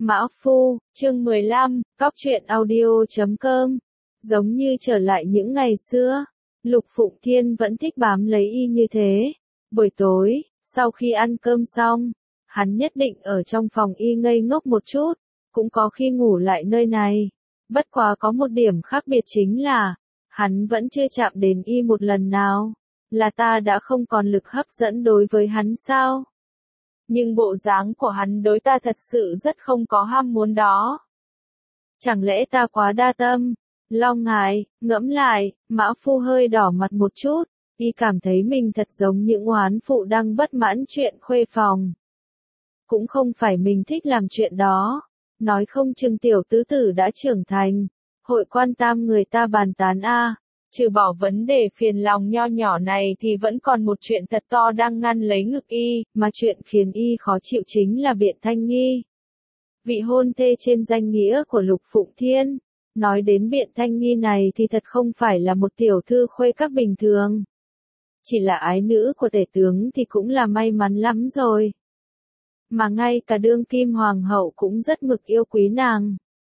Mã Phu, chương 15, Cóc truyện audio.com. Giống như trở lại những ngày xưa, Lục Phụng Thiên vẫn thích bám lấy y như thế. Buổi tối, sau khi ăn cơm xong, hắn nhất định ở trong phòng y ngây ngốc một chút, cũng có khi ngủ lại nơi này. Bất quá có một điểm khác biệt chính là, hắn vẫn chưa chạm đến y một lần nào. Là ta đã không còn lực hấp dẫn đối với hắn sao? Nhưng bộ dáng của hắn đối ta thật sự rất không có ham muốn đó. Chẳng lẽ ta quá đa tâm? Lo ngại, ngẫm lại, Mã Phu hơi đỏ mặt một chút, y cảm thấy mình thật giống những oán phụ đang bất mãn chuyện khuê phòng. Cũng không phải mình thích làm chuyện đó, nói không chừng tiểu tứ tử đã trưởng thành, hội quan tam người ta bàn tán a. Trừ bỏ vấn đề phiền lòng nho nhỏ này thì vẫn còn một chuyện thật to đang ngăn lấy ngực y, mà chuyện khiến y khó chịu chính là Biện Thanh Nghi. Vị hôn thê trên danh nghĩa của Lục Phụng Thiên. Nói đến Biện Thanh Nghi này thì thật không phải là một tiểu thư khuê các bình thường. Chỉ là ái nữ của tể tướng thì cũng là may mắn lắm rồi. Mà ngay cả đương kim hoàng hậu cũng rất mực yêu quý nàng.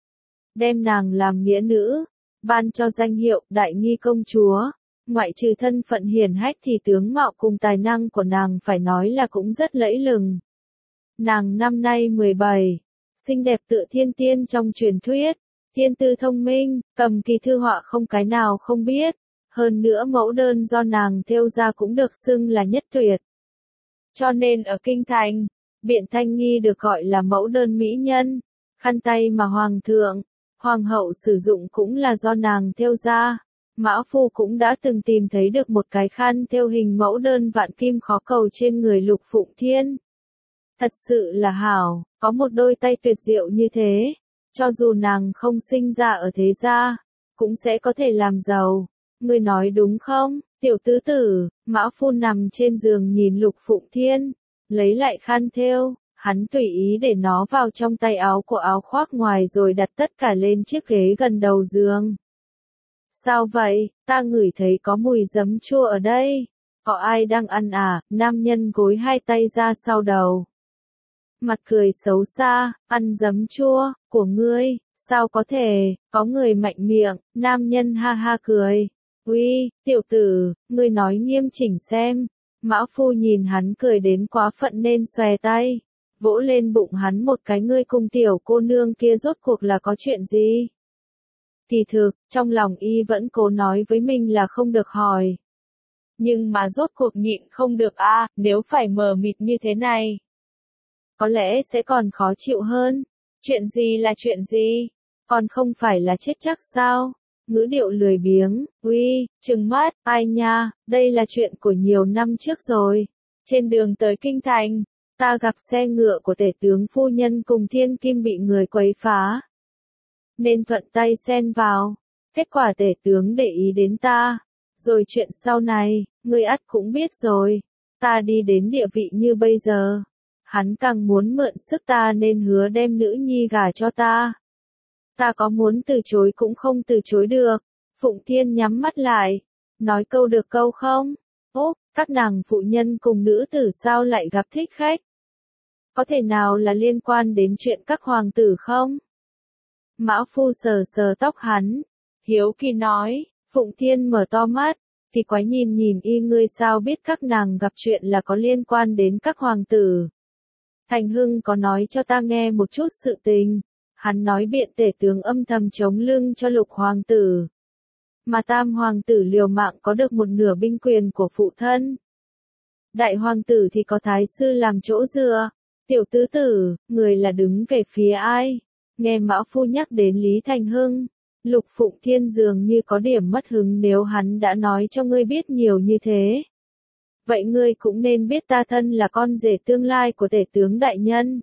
Đem nàng làm nghĩa nữ, ban cho danh hiệu Đại Nghi công chúa, ngoại trừ thân phận hiển hách thì tướng mạo cùng tài năng của nàng phải nói là cũng rất lẫy lừng. Nàng năm nay 17, xinh đẹp tựa thiên tiên trong truyền thuyết, thiên tư thông minh, cầm kỳ thư họa không cái nào không biết, hơn nữa mẫu đơn do nàng thêu ra cũng được xưng là nhất tuyệt. Cho nên ở kinh thành, Biện Thanh Nghi được gọi là mẫu đơn mỹ nhân, khăn tay mà hoàng thượng, hoàng hậu sử dụng cũng là do nàng thêu ra. Mã Phu cũng đã từng tìm thấy được một cái khăn thêu hình mẫu đơn vạn kim khó cầu trên người Lục Phụng Thiên. Thật sự là hảo, có một đôi tay tuyệt diệu như thế, cho dù nàng không sinh ra ở thế gia, cũng sẽ có thể làm giàu. Ngươi nói đúng không, tiểu tứ tử? Mã Phu nằm trên giường nhìn Lục Phụng Thiên, lấy lại khăn thêu. Hắn tùy ý để nó vào trong tay áo của áo khoác ngoài rồi đặt tất cả lên chiếc ghế gần đầu giường. Sao vậy, ta ngửi thấy có mùi giấm chua ở đây. Có ai đang ăn à? Nam nhân gối hai tay ra sau đầu. Mặt cười xấu xa, ăn giấm chua, của ngươi, sao có thể, có người mạnh miệng, nam nhân ha ha cười. Uy, tiểu tử, ngươi nói nghiêm chỉnh xem. Mã Phu nhìn hắn cười đến quá phận nên xòe tay. Vỗ lên bụng hắn một cái, ngươi cùng tiểu cô nương kia rốt cuộc là có chuyện gì? Kỳ thực, trong lòng y vẫn cố nói với mình là không được hỏi. Nhưng mà rốt cuộc nhịn không được a, nếu phải mờ mịt như thế này. Có lẽ sẽ còn khó chịu hơn. Chuyện gì là chuyện gì? Còn không phải là chết chắc sao? Ngữ điệu lười biếng, uy, trừng mắt, ai nha, đây là chuyện của nhiều năm trước rồi. Trên đường tới kinh thành, ta gặp xe ngựa của tể tướng phu nhân cùng thiên kim bị người quấy phá. Nên thuận tay xen vào. Kết quả tể tướng để ý đến ta. Rồi chuyện sau này, ngươi ắt cũng biết rồi. Ta đi đến địa vị như bây giờ. Hắn càng muốn mượn sức ta nên hứa đem nữ nhi gả cho ta. Ta có muốn từ chối cũng không từ chối được. Phụng Thiên nhắm mắt lại. Nói câu được câu không? Úp, các nàng phụ nhân cùng nữ tử sao lại gặp thích khách? Có thể nào là liên quan đến chuyện các hoàng tử không? Mã Phu sờ sờ tóc hắn. Hiếu kỳ nói. Phụng Thiên mở to mắt. Thì quái nhìn nhìn y, ngươi sao biết các nàng gặp chuyện là có liên quan đến các hoàng tử? Thành Hưng có nói cho ta nghe một chút sự tình. Hắn nói Biện tể tướng âm thầm chống lưng cho Lục hoàng tử. Mà Tam hoàng tử liều mạng có được một nửa binh quyền của phụ thân. Đại hoàng tử thì có thái sư làm chỗ dựa. Tiểu tứ tử, người là đứng về phía ai? Nghe Mã Phu nhắc đến Lý Thành Hưng, Lục Phụng Thiên dường như có điểm mất hứng. Nếu hắn đã nói cho ngươi biết nhiều như thế, vậy ngươi cũng nên biết ta thân là con rể tương lai của tể tướng đại nhân.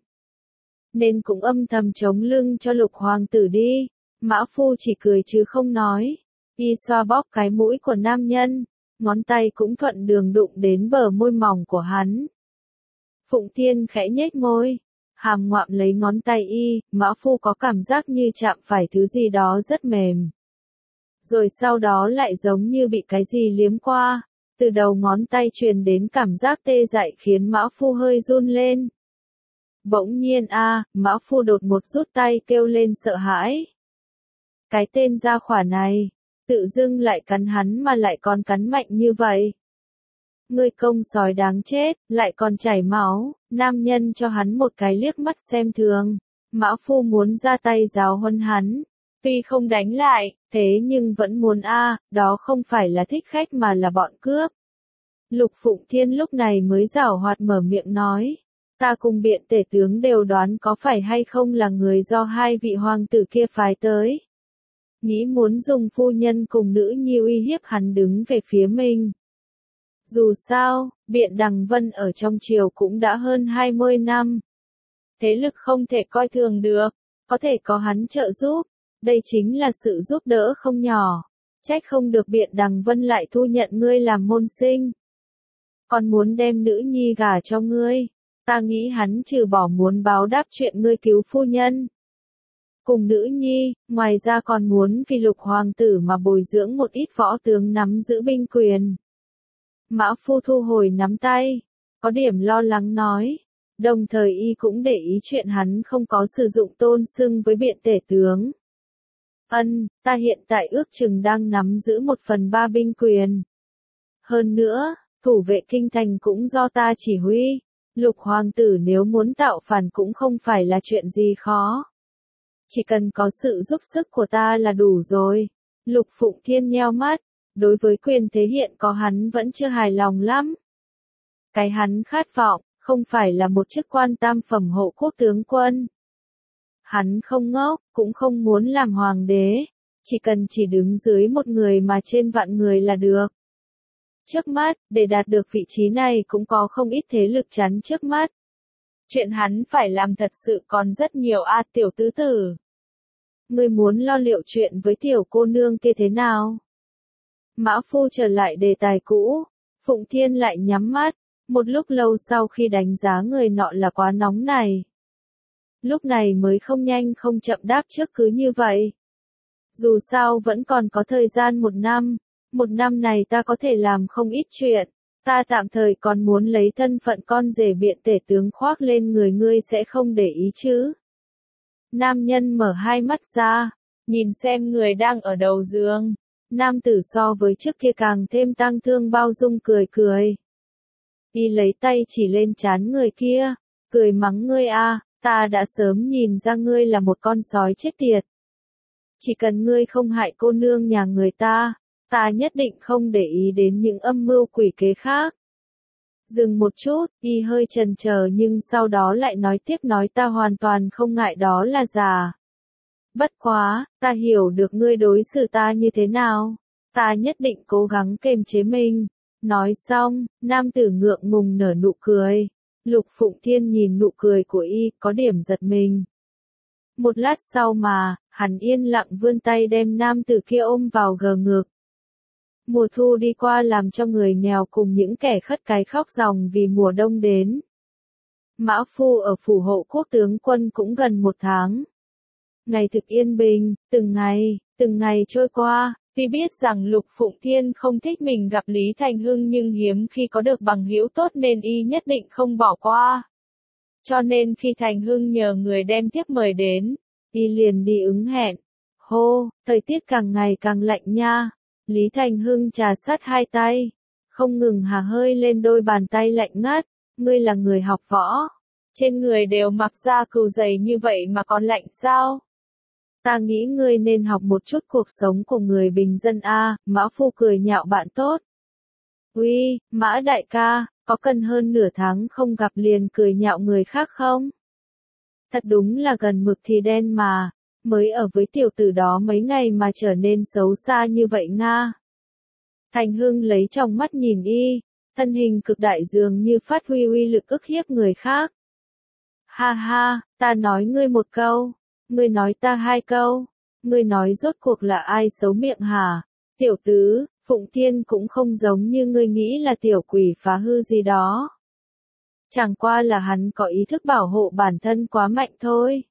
Nên cũng âm thầm chống lưng cho Lục hoàng tử đi. Mã Phu chỉ cười chứ không nói. Y xoa bóp cái mũi của nam nhân, ngón tay cũng thuận đường đụng đến bờ môi mỏng của hắn. Phụng Thiên khẽ nhếch môi, hàm ngoạm lấy ngón tay y. Mã Phu có cảm giác như chạm phải thứ gì đó rất mềm. Rồi sau đó lại giống như bị cái gì liếm qua. Từ đầu ngón tay truyền đến cảm giác tê dại khiến Mã Phu hơi run lên. Bỗng nhiên Mã Phu đột một rút tay kêu lên sợ hãi. Cái tên gia khỏa này, tự dưng lại cắn hắn mà lại còn cắn mạnh như vậy. Ngươi công sói đáng chết, lại còn chảy máu, nam nhân cho hắn một cái liếc mắt xem thường. Mã Phu muốn ra tay giáo huấn hắn, tuy không đánh lại, thế nhưng vẫn muốn đó không phải là thích khách mà là bọn cướp. Lục Phụng Thiên lúc này mới giảo hoạt mở miệng nói, ta cùng Biện tể tướng đều đoán có phải hay không là người do hai vị hoàng tử kia phái tới. Nghĩ muốn dùng phu nhân cùng nữ nhi uy hiếp hắn đứng về phía mình. Dù sao, Biện Đằng Vân ở trong triều cũng đã hơn 20 năm. Thế lực không thể coi thường được, có thể có hắn trợ giúp, đây chính là sự giúp đỡ không nhỏ. Trách không được Biện Đằng Vân lại thu nhận ngươi làm môn sinh. Còn muốn đem nữ nhi gả cho ngươi, ta nghĩ hắn trừ bỏ muốn báo đáp chuyện ngươi cứu phu nhân cùng nữ nhi, ngoài ra còn muốn vì Lục hoàng tử mà bồi dưỡng một ít võ tướng nắm giữ binh quyền. Mã Phu thu hồi nắm tay, có điểm lo lắng nói, đồng thời y cũng để ý chuyện hắn không có sử dụng tôn xưng với Biện tể tướng. Ta hiện tại ước chừng đang nắm giữ 1/3 binh quyền. Hơn nữa, thủ vệ kinh thành cũng do ta chỉ huy, Lục hoàng tử nếu muốn tạo phản cũng không phải là chuyện gì khó. Chỉ cần có sự giúp sức của ta là đủ rồi. Lục Phụng Thiên nheo mắt, đối với quyền thế hiện có hắn vẫn chưa hài lòng lắm. Cái hắn khát vọng, không phải là một chức quan tam phẩm hộ quốc tướng quân. Hắn không ngốc, cũng không muốn làm hoàng đế, chỉ cần chỉ đứng dưới một người mà trên vạn người là được. Trước mắt, để đạt được vị trí này cũng có không ít thế lực chắn trước mắt. Chuyện hắn phải làm thật sự còn rất nhiều tiểu tứ tử. Ngươi muốn lo liệu chuyện với tiểu cô nương kia thế nào? Mã Phu trở lại đề tài cũ, Phụng Thiên lại nhắm mắt, một lúc lâu sau khi đánh giá người nọ là quá nóng này. Lúc này mới không nhanh không chậm đáp trước cứ như vậy. Dù sao vẫn còn có thời gian 1 năm này ta có thể làm không ít chuyện, ta tạm thời còn muốn lấy thân phận con rể Biện tể tướng khoác lên người ngươi sẽ không để ý chứ. Nam nhân mở hai mắt ra, nhìn xem người đang ở đầu giường. Nam tử so với trước kia càng thêm tang thương bao dung cười cười. Y lấy tay chỉ lên trán người kia, cười mắng ngươi ta đã sớm nhìn ra ngươi là một con sói chết tiệt. Chỉ cần ngươi không hại cô nương nhà người ta nhất định không để ý đến những âm mưu quỷ kế khác. Dừng một chút, y hơi chần chờ nhưng sau đó lại nói tiếp nói ta hoàn toàn không ngại đó là giả. Bất quá, ta hiểu được ngươi đối xử ta như thế nào. Ta nhất định cố gắng kềm chế mình. Nói xong, nam tử ngượng ngùng nở nụ cười. Lục Phụng Thiên nhìn nụ cười của y, có điểm giật mình. Một lát sau mà, hắn yên lặng vươn tay đem nam tử kia ôm vào gờ ngực. Mùa thu đi qua làm cho người nghèo cùng những kẻ khất cái khóc ròng vì mùa đông đến. Mã Phu ở phủ hộ quốc tướng quân cũng gần 1 tháng. Ngày thực yên bình, từng ngày trôi qua, tuy biết rằng Lục Phụng Thiên không thích mình gặp Lý Thành Hưng nhưng hiếm khi có được bằng hữu tốt nên y nhất định không bỏ qua. Cho nên khi Thành Hưng nhờ người đem thiếp mời đến, y liền đi ứng hẹn. Hô, thời tiết càng ngày càng lạnh nha. Lý Thành Hưng trà sát hai tay, không ngừng hà hơi lên đôi bàn tay lạnh ngắt. Ngươi là người học võ, trên người đều mặc da cừu dày như vậy mà còn lạnh sao? Ta nghĩ ngươi nên học một chút cuộc sống của người bình dân Mã Phu cười nhạo bạn tốt. Uy, Mã đại ca, có cần hơn nửa tháng không gặp liền cười nhạo người khác không? Thật đúng là gần mực thì đen mà, mới ở với tiểu tử đó mấy ngày mà trở nên xấu xa như vậy nga. Thành Hưng lấy trong mắt nhìn y, thân hình cực đại dường như phát huy uy lực ức hiếp người khác. Ha ha, ta nói ngươi một câu, ngươi nói ta 2 câu, ngươi nói rốt cuộc là ai xấu miệng hả? Tiểu tứ, Phụng Thiên cũng không giống như ngươi nghĩ là tiểu quỷ phá hư gì đó. Chẳng qua là hắn có ý thức bảo hộ bản thân quá mạnh thôi.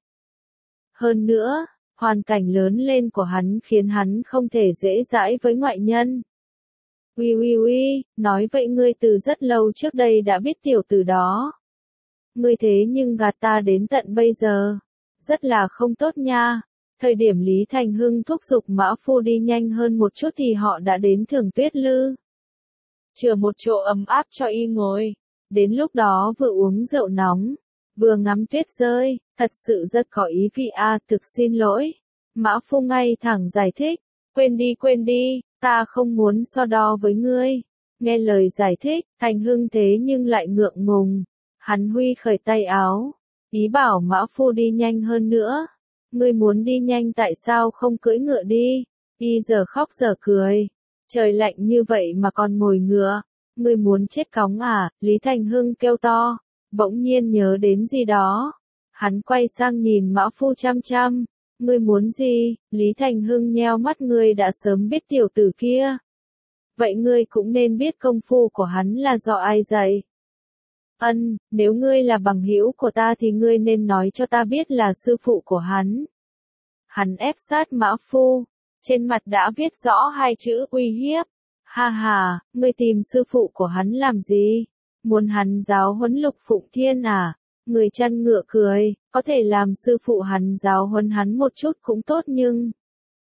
Hơn nữa, hoàn cảnh lớn lên của hắn khiến hắn không thể dễ dãi với ngoại nhân. Uy, nói vậy ngươi từ rất lâu trước đây đã biết tiểu tử đó. Ngươi thế nhưng gạt ta đến tận bây giờ. Rất là không tốt nha. Thời điểm Lý Thành Hưng thúc giục Mã Phu đi nhanh hơn một chút thì họ đã đến Thường Tuyết Lư. Chừa một chỗ ấm áp cho y ngồi. Đến lúc đó vừa uống rượu nóng, vừa ngắm tuyết rơi, thật sự rất có ý vị thực xin lỗi. Mã Phu ngay thẳng giải thích, quên đi, ta không muốn so đo với ngươi. Nghe lời giải thích, Thành Hưng thế nhưng lại ngượng ngùng. Hắn huy khởi tay áo, ý bảo Mã Phu đi nhanh hơn nữa. Ngươi muốn đi nhanh tại sao không cưỡi ngựa đi? Y giờ khóc giờ cười. Trời lạnh như vậy mà còn ngồi ngựa. Ngươi muốn chết cóng à? Lý Thành Hưng kêu to. Bỗng nhiên nhớ đến gì đó. Hắn quay sang nhìn Mã Phu chăm chăm. Ngươi muốn gì? Lý Thành Hưng nheo mắt, ngươi đã sớm biết tiểu tử kia. Vậy ngươi cũng nên biết công phu của hắn là do ai dạy. Nếu ngươi là bằng hữu của ta thì ngươi nên nói cho ta biết là sư phụ của hắn. Hắn ép sát Mã Phu, trên mặt đã viết rõ hai chữ uy hiếp. Ha ha, ngươi tìm sư phụ của hắn làm gì? Muốn hắn giáo huấn Lục Phụng Thiên à? Người chăn ngựa cười, có thể làm sư phụ hắn giáo huấn hắn một chút cũng tốt nhưng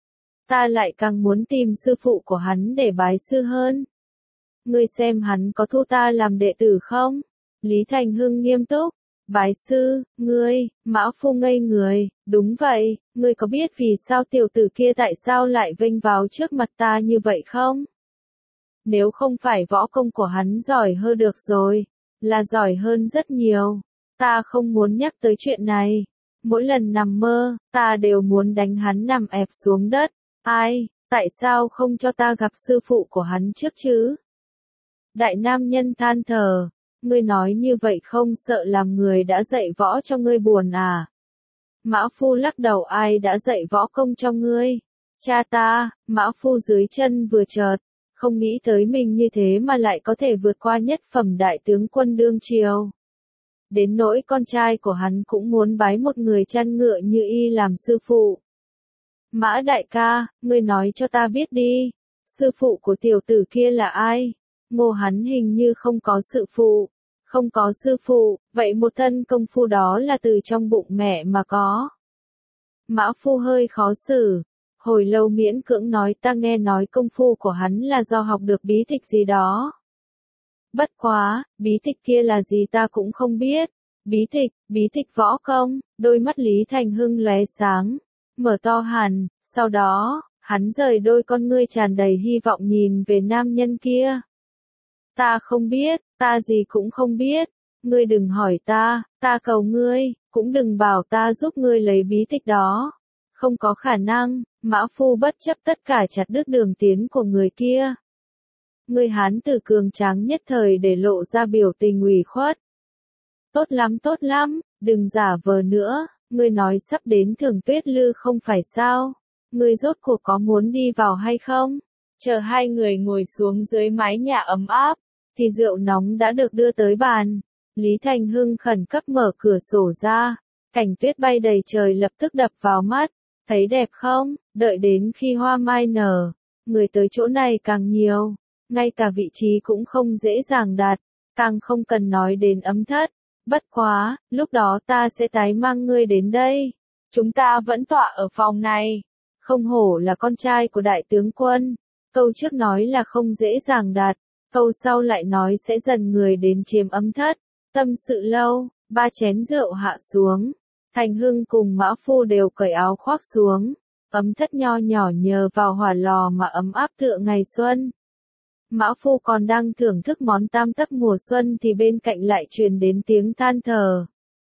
ta lại càng muốn tìm sư phụ của hắn để bái sư hơn. Ngươi xem hắn có thu ta làm đệ tử không? Lý Thành Hưng nghiêm túc. Bái sư, ngươi, Mã Phu ngây người, đúng vậy, ngươi có biết vì sao tiểu tử kia tại sao lại vênh vào trước mặt ta như vậy không? Nếu không phải võ công của hắn giỏi hơn được rồi, là giỏi hơn rất nhiều. Ta không muốn nhắc tới chuyện này. Mỗi lần nằm mơ, ta đều muốn đánh hắn nằm ẹp xuống đất. Ai, tại sao không cho ta gặp sư phụ của hắn trước chứ? Đại nam nhân than thở. Ngươi nói như vậy không sợ làm người đã dạy võ cho ngươi buồn à? Mã Phu lắc đầu, ai đã dạy võ công cho ngươi? Cha ta. Mã Phu dưới chân vừa chợt, không nghĩ tới mình như thế mà lại có thể vượt qua nhất phẩm đại tướng quân đương triều. Đến nỗi con trai của hắn cũng muốn bái một người chăn ngựa như y làm sư phụ. Mã đại ca, ngươi nói cho ta biết đi, sư phụ của tiểu tử kia là ai? Ngô hắn hình như không có sư phụ. Không có sư phụ, vậy một thân công phu đó là từ trong bụng mẹ mà có. Mã Phu hơi khó xử. Hồi lâu miễn cưỡng nói, ta nghe nói công phu của hắn là do học được bí tịch gì đó. Bất quá, bí tịch kia là gì ta cũng không biết. Bí tịch võ công. Đôi mắt Lý Thành Hưng lóe sáng, mở to hẳn, sau đó, hắn rời đôi con ngươi tràn đầy hy vọng nhìn về nam nhân kia. Ta không biết, ta gì cũng không biết. Ngươi đừng hỏi ta cầu ngươi, cũng đừng bảo ta giúp ngươi lấy bí tịch đó. Không có khả năng. Mã Phu bất chấp tất cả chặt đứt đường tiến của người kia. Người Hán tử cường tráng nhất thời để lộ ra biểu tình ủy khuất. Tốt lắm, đừng giả vờ nữa, ngươi nói sắp đến Thường Tuyết Lư không phải sao? Ngươi rốt cuộc có muốn đi vào hay không? Chờ hai người ngồi xuống dưới mái nhà ấm áp, thì rượu nóng đã được đưa tới bàn. Lý Thành Hưng khẩn cấp mở cửa sổ ra, cảnh tuyết bay đầy trời lập tức đập vào mắt. Thấy đẹp không? Đợi đến khi hoa mai nở, người tới chỗ này càng nhiều, ngay cả vị trí cũng không dễ dàng đạt, càng không cần nói đến ấm thất. Bất quá, lúc đó ta sẽ tái mang ngươi đến đây. Chúng ta vẫn tọa ở phòng này. Không hổ là con trai của đại tướng quân. Câu trước nói là không dễ dàng đạt, câu sau lại nói sẽ dần người đến chiếm ấm thất. Tâm sự lâu, 3 chén rượu hạ xuống. Thành Hưng cùng Mã Phu đều cởi áo khoác xuống. Ấm thất nho nhỏ nhờ vào hỏa lò mà ấm áp tựa ngày xuân. Mã Phu còn đang thưởng thức món tam tấc mùa xuân thì bên cạnh lại truyền đến tiếng than thở.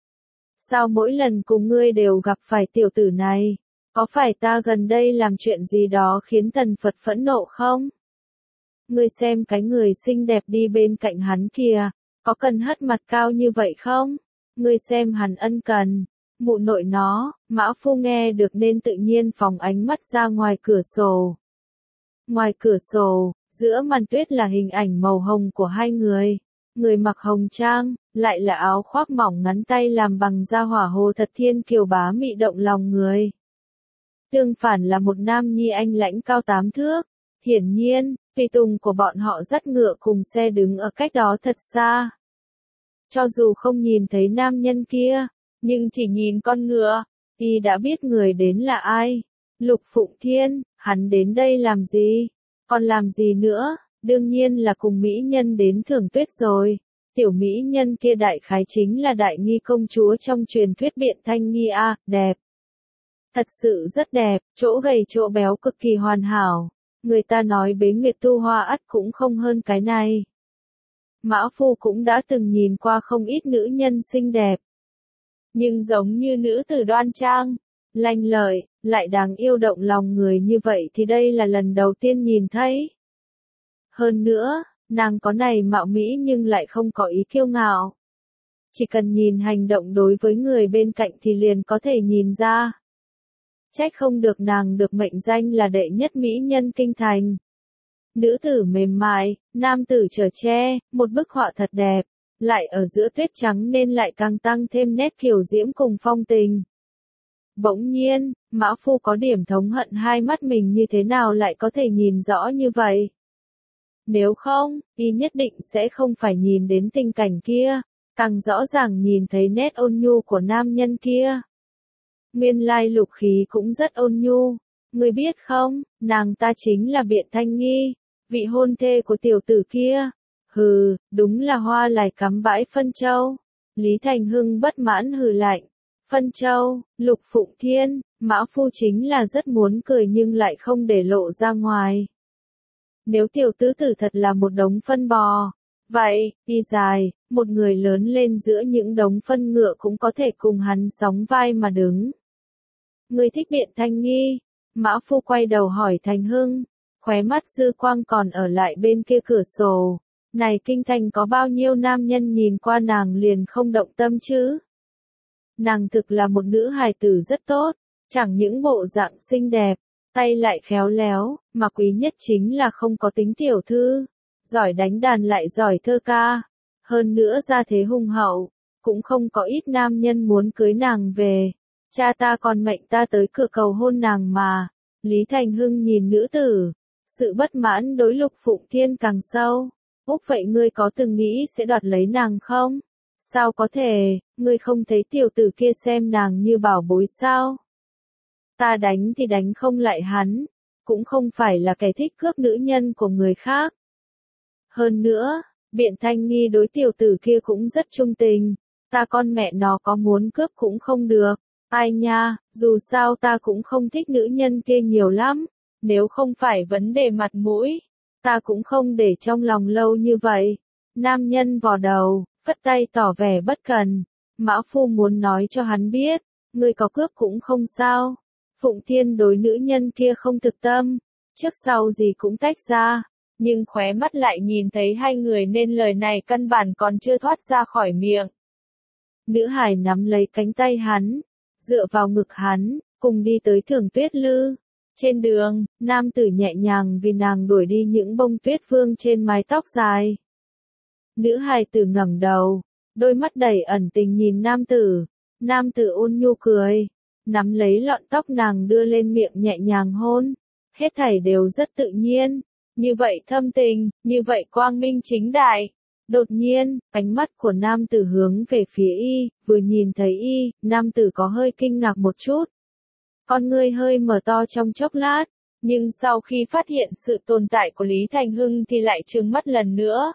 Sao mỗi lần cùng ngươi đều gặp phải tiểu tử này? Có phải ta gần đây làm chuyện gì đó khiến thần Phật phẫn nộ không? Ngươi xem cái người xinh đẹp đi bên cạnh hắn kìa, có cần hất mặt cao như vậy không? Ngươi xem hắn ân cần. Mụ nội nó. Mã Phu nghe được nên tự nhiên phóng ánh mắt ra ngoài cửa sổ. Ngoài cửa sổ, giữa màn tuyết là hình ảnh màu hồng của hai người. Người mặc hồng trang, lại là áo khoác mỏng ngắn tay làm bằng da hỏa hồ thật thiên kiều bá mị động lòng người. Tương phản là một nam nhi anh lãnh cao 8 thước. Hiển nhiên, tùy tùng của bọn họ dắt ngựa cùng xe đứng ở cách đó thật xa. Cho dù không nhìn thấy nam nhân kia, nhưng chỉ nhìn con ngựa, y đã biết người đến là ai. Lục Phụng Thiên, hắn đến đây làm gì? Còn làm gì nữa? Đương nhiên là cùng mỹ nhân đến thưởng tuyết rồi. Tiểu mỹ nhân kia đại khái chính là đại nghi công chúa trong truyền thuyết Biện Thanh Nghi a, đẹp. Thật sự rất đẹp, chỗ gầy chỗ béo cực kỳ hoàn hảo. Người ta nói Bế Nguyệt Tu Hoa ắt cũng không hơn cái này. Mã Phu cũng đã từng nhìn qua không ít nữ nhân xinh đẹp. Nhưng giống như nữ tử đoan trang, lanh lợi, lại đáng yêu động lòng người như vậy thì đây là lần đầu tiên nhìn thấy. Hơn nữa, nàng có này mạo mỹ nhưng lại không có ý kiêu ngạo. Chỉ cần nhìn hành động đối với người bên cạnh thì liền có thể nhìn ra. Trách không được nàng được mệnh danh là đệ nhất mỹ nhân kinh thành. Nữ tử mềm mại, nam tử chở che, một bức họa thật đẹp, lại ở giữa tuyết trắng nên lại càng tăng thêm nét kiều diễm cùng phong tình. Bỗng nhiên, Mã Phu có điểm thống hận hai mắt mình như thế nào lại có thể nhìn rõ như vậy. Nếu không, y nhất định sẽ không phải nhìn đến tình cảnh kia, càng rõ ràng nhìn thấy nét ôn nhu của nam nhân kia. Nguyên lai Lục Khí cũng rất ôn nhu, người biết không, nàng ta chính là Biện Thanh Nghi, vị hôn thê của tiểu tử kia. Hừ, đúng là hoa lại cắm bãi phân châu. Lý Thành Hưng bất mãn hừ lạnh. Phân châu, Lục Phụng Thiên, Mã Phu chính là rất muốn cười nhưng lại không để lộ ra ngoài. Nếu tiểu tứ tử thật là một đống phân bò, vậy, đi dài, một người lớn lên giữa những đống phân ngựa cũng có thể cùng hắn sóng vai mà đứng. Người thích Biện Thanh Nghi, Mã Phu quay đầu hỏi Thành Hưng, khóe mắt dư quang còn ở lại bên kia cửa sổ. Này kinh thành có bao nhiêu nam nhân nhìn qua nàng liền không động tâm chứ? Nàng thực là một nữ hài tử rất tốt, chẳng những bộ dạng xinh đẹp, tay lại khéo léo, mà quý nhất chính là không có tính tiểu thư, giỏi đánh đàn lại giỏi thơ ca, hơn nữa gia thế hùng hậu, cũng không có ít nam nhân muốn cưới nàng về. Cha ta còn mệnh ta tới cửa cầu hôn nàng mà. Lý Thành Hưng nhìn nữ tử, sự bất mãn đối Lục Phụng Thiên càng sâu. Úc vậy ngươi có từng nghĩ sẽ đoạt lấy nàng không? Sao có thể, ngươi không thấy tiểu tử kia xem nàng như bảo bối sao? Ta đánh thì đánh không lại hắn, cũng không phải là kẻ thích cướp nữ nhân của người khác. Hơn nữa, Biện Thanh Nghi đối tiểu tử kia cũng rất trung tình, ta con mẹ nó có muốn cướp cũng không được. Ai nha, dù sao ta cũng không thích nữ nhân kia nhiều lắm, nếu không phải vấn đề mặt mũi, ta cũng không để trong lòng lâu như vậy. Nam nhân vò đầu, phất tay tỏ vẻ bất cần. Mã Phu muốn nói cho hắn biết, người có cướp cũng không sao. Phụng Thiên đối nữ nhân kia không thực tâm, trước sau gì cũng tách ra, nhưng khóe mắt lại nhìn thấy hai người nên lời này căn bản còn chưa thoát ra khỏi miệng. Nữ hải nắm lấy cánh tay hắn, dựa vào ngực hắn, cùng đi tới Thưởng Tuyết Lư. Trên đường, nam tử nhẹ nhàng vì nàng đuổi đi những bông tuyết vương trên mái tóc dài. Nữ hài tử ngẩng đầu, đôi mắt đầy ẩn tình nhìn nam tử. Nam tử ôn nhu cười, nắm lấy lọn tóc nàng đưa lên miệng nhẹ nhàng hôn. Hết thảy đều rất tự nhiên, như vậy thâm tình, như vậy quang minh chính đại. Đột nhiên, ánh mắt của nam tử hướng về phía y, vừa nhìn thấy y, nam tử có hơi kinh ngạc một chút. Con ngươi hơi mở to trong chốc lát, nhưng sau khi phát hiện sự tồn tại của Lý Thành Hưng thì lại trừng mắt lần nữa.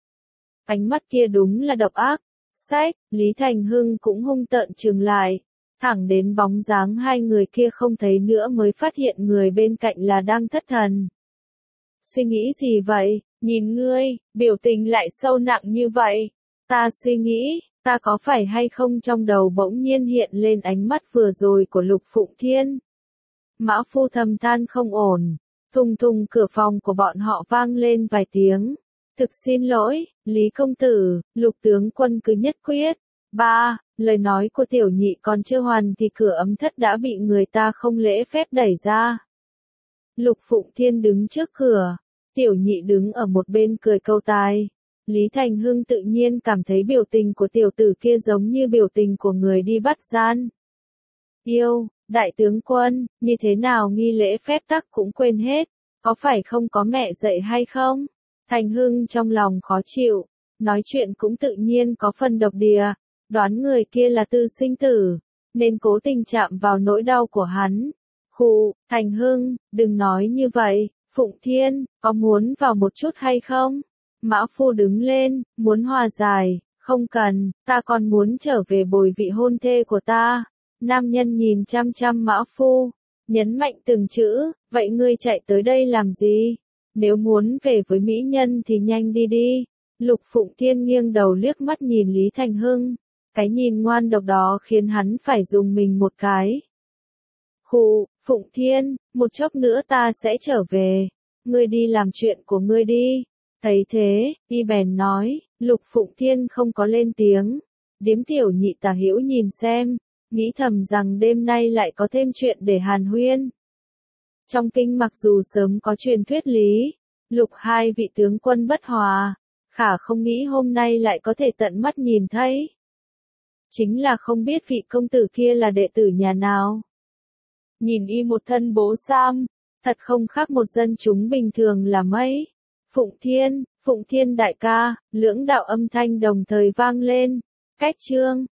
Ánh mắt kia đúng là độc ác. Sách, Lý Thành Hưng cũng hung tợn trừng lại, thẳng đến bóng dáng hai người kia không thấy nữa mới phát hiện người bên cạnh là đang thất thần. Suy nghĩ gì vậy, nhìn ngươi, biểu tình lại sâu nặng như vậy. Ta suy nghĩ, ta có phải hay không trong đầu bỗng nhiên hiện lên ánh mắt vừa rồi của Lục Phụng Thiên. Mã Phu thầm than không ổn, thùng thùng cửa phòng của bọn họ vang lên vài tiếng. Thực xin lỗi, Lý công tử, Lục tướng quân cứ nhất quyết. Ba, lời nói của tiểu nhị còn chưa hoàn thì cửa ấm thất đã bị người ta không lễ phép đẩy ra. Lục Phụng Thiên đứng trước cửa, tiểu nhị đứng ở một bên cười câu tai. Lý Thành Hưng tự nhiên cảm thấy biểu tình của tiểu tử kia giống như biểu tình của người đi bắt gian. Yêu, đại tướng quân, như thế nào nghi lễ phép tắc cũng quên hết, có phải không có mẹ dạy hay không? Thành Hưng trong lòng khó chịu, nói chuyện cũng tự nhiên có phần độc địa, đoán người kia là Tư Sinh Tử, nên cố tình chạm vào nỗi đau của hắn. Khụ, Thành Hưng, đừng nói như vậy, Phụng Thiên, có muốn vào một chút hay không? Mã Phu đứng lên, muốn hòa giải, không cần, ta còn muốn trở về bồi vị hôn thê của ta. Nam nhân nhìn chăm chăm Mã Phu, nhấn mạnh từng chữ, vậy ngươi chạy tới đây làm gì? Nếu muốn về với mỹ nhân thì nhanh đi đi. Lục Phụng Thiên nghiêng đầu liếc mắt nhìn Lý Thành Hưng, cái nhìn ngoan độc đó khiến hắn phải dùng mình một cái. Khụ, Phụng Thiên, một chốc nữa ta sẽ trở về, ngươi đi làm chuyện của ngươi đi. Thấy thế, y bèn nói, Lục Phụng Thiên không có lên tiếng. Điếm tiểu nhị Tả Hữu nhìn xem, nghĩ thầm rằng đêm nay lại có thêm chuyện để hàn huyên. Trong kinh mặc dù sớm có truyền thuyết lý, Lục hai vị tướng quân bất hòa, khả không nghĩ hôm nay lại có thể tận mắt nhìn thấy. Chính là không biết vị công tử kia là đệ tử nhà nào. Nhìn y một thân bố sam, thật không khác một dân chúng bình thường là mấy. Phụng Thiên đại ca, lưỡng đạo âm thanh đồng thời vang lên. Cách chương